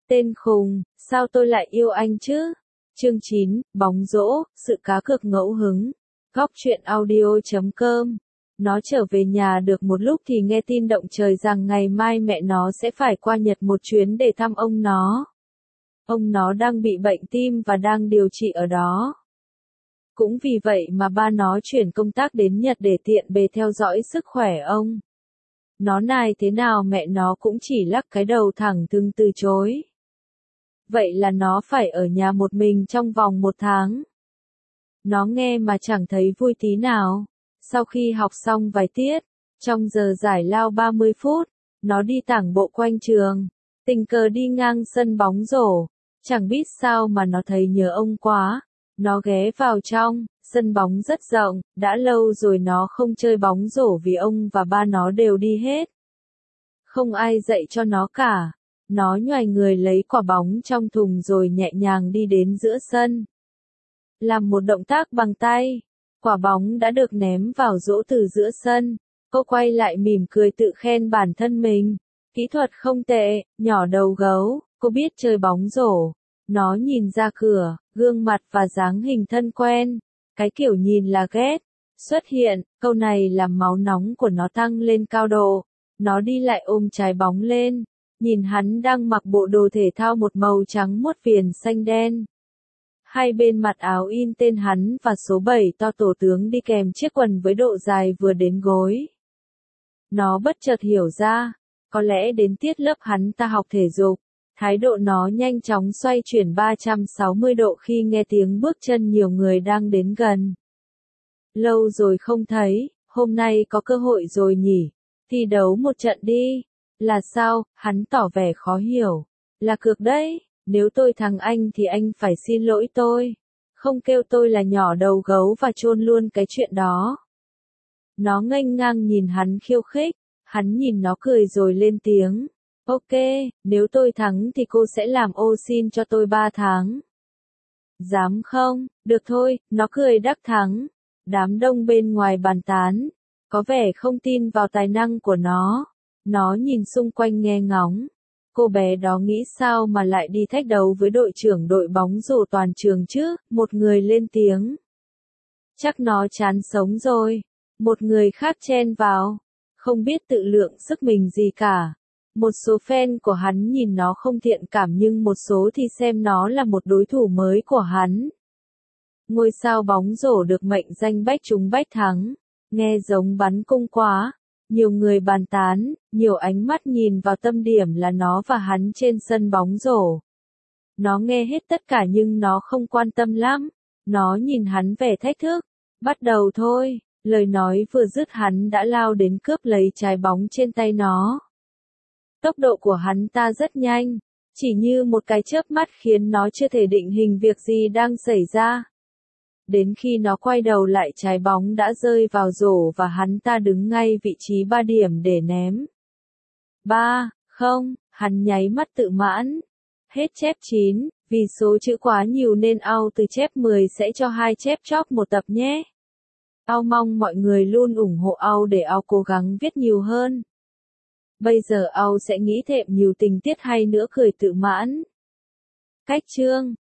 Tên khùng, sao tôi lại yêu anh chứ? Chương 9, bóng rổ, sự cá cược ngẫu hứng. Góc truyện audio.com. Nó trở về nhà được một lúc thì nghe tin động trời rằng ngày mai mẹ nó sẽ phải qua Nhật một chuyến để thăm ông nó. Ông nó đang bị bệnh tim và đang điều trị ở đó. Cũng vì vậy mà ba nó chuyển công tác đến Nhật để tiện bề theo dõi sức khỏe ông. Nó nài thế nào mẹ nó cũng chỉ lắc cái đầu thẳng thừng từ chối. Vậy là nó phải ở nhà một mình trong vòng 1 tháng. Nó nghe mà chẳng thấy vui tí nào. Sau khi học xong vài tiết, trong giờ giải lao 30 phút, nó đi tản bộ quanh trường, tình cờ đi ngang sân bóng rổ. Chẳng biết sao mà nó thấy nhớ ông quá. Nó ghé vào trong, sân bóng rất rộng, đã lâu rồi nó không chơi bóng rổ vì ông và ba nó đều đi hết. Không ai dạy cho nó cả. Nó nhoài người lấy quả bóng trong thùng rồi nhẹ nhàng đi đến giữa sân. Làm một động tác bằng tay, quả bóng đã được ném vào rổ từ giữa sân. Cô quay lại mỉm cười tự khen bản thân mình. Kỹ thuật không tệ, nhỏ đầu gấu, cô biết chơi bóng rổ. Nó nhìn ra cửa, gương mặt và dáng hình thân quen. Cái kiểu nhìn là ghét. Xuất hiện, câu này làm máu nóng của nó tăng lên cao độ. Nó đi lại ôm trái bóng lên. Nhìn hắn đang mặc bộ đồ thể thao một màu trắng muốt viền xanh đen. Hai bên mặt áo in tên hắn và số 7 to tổ tướng đi kèm chiếc quần với độ dài vừa đến gối. Nó bất chợt hiểu ra, có lẽ đến tiết lớp hắn ta học thể dục. Thái độ nó nhanh chóng xoay chuyển 360 độ khi nghe tiếng bước chân nhiều người đang đến gần. Lâu rồi không thấy, hôm nay có cơ hội rồi nhỉ, thi đấu một trận đi. Là sao? Hắn tỏ vẻ khó hiểu. Là cược đấy, nếu tôi thắng anh thì anh phải xin lỗi tôi. Không kêu tôi là nhỏ đầu gấu và chôn luôn cái chuyện đó. Nó nghênh ngang nhìn hắn khiêu khích, hắn nhìn nó cười rồi lên tiếng. Ok, nếu tôi thắng thì cô sẽ làm ô sin cho tôi 3 tháng. Dám không? Được thôi, nó cười đắc thắng. Đám đông bên ngoài bàn tán, có vẻ không tin vào tài năng của nó. Nó nhìn xung quanh nghe ngóng. Cô bé đó nghĩ sao mà lại đi thách đấu với đội trưởng đội bóng rổ toàn trường chứ? Một người lên tiếng. Chắc nó chán sống rồi. Một người khác chen vào. Không biết tự lượng sức mình gì cả. Một số fan của hắn nhìn nó không thiện cảm nhưng một số thì xem nó là một đối thủ mới của hắn. Ngôi sao bóng rổ được mệnh danh bách trúng bách thắng. Nghe giống bắn cung quá. Nhiều người bàn tán, nhiều ánh mắt nhìn vào tâm điểm là nó và hắn trên sân bóng rổ. Nó nghe hết tất cả nhưng nó không quan tâm lắm. Nó nhìn hắn vẻ thách thức. Bắt đầu thôi, lời nói vừa dứt hắn đã lao đến cướp lấy trái bóng trên tay nó. Tốc độ của hắn ta rất nhanh, chỉ như một cái chớp mắt khiến nó chưa thể định hình việc gì đang xảy ra. Đến khi nó quay đầu lại trái bóng đã rơi vào rổ và hắn ta đứng ngay vị trí 3 điểm để ném. 3, không, hắn nháy mắt tự mãn. Hết chép 9, vì số chữ quá nhiều nên Ao từ chép 10 sẽ cho 2 chép chóc một tập nhé. Ao mong mọi người luôn ủng hộ Ao để Ao cố gắng viết nhiều hơn. Bây giờ Ao sẽ nghĩ thêm nhiều tình tiết hay nữa cười tự mãn. Cách chương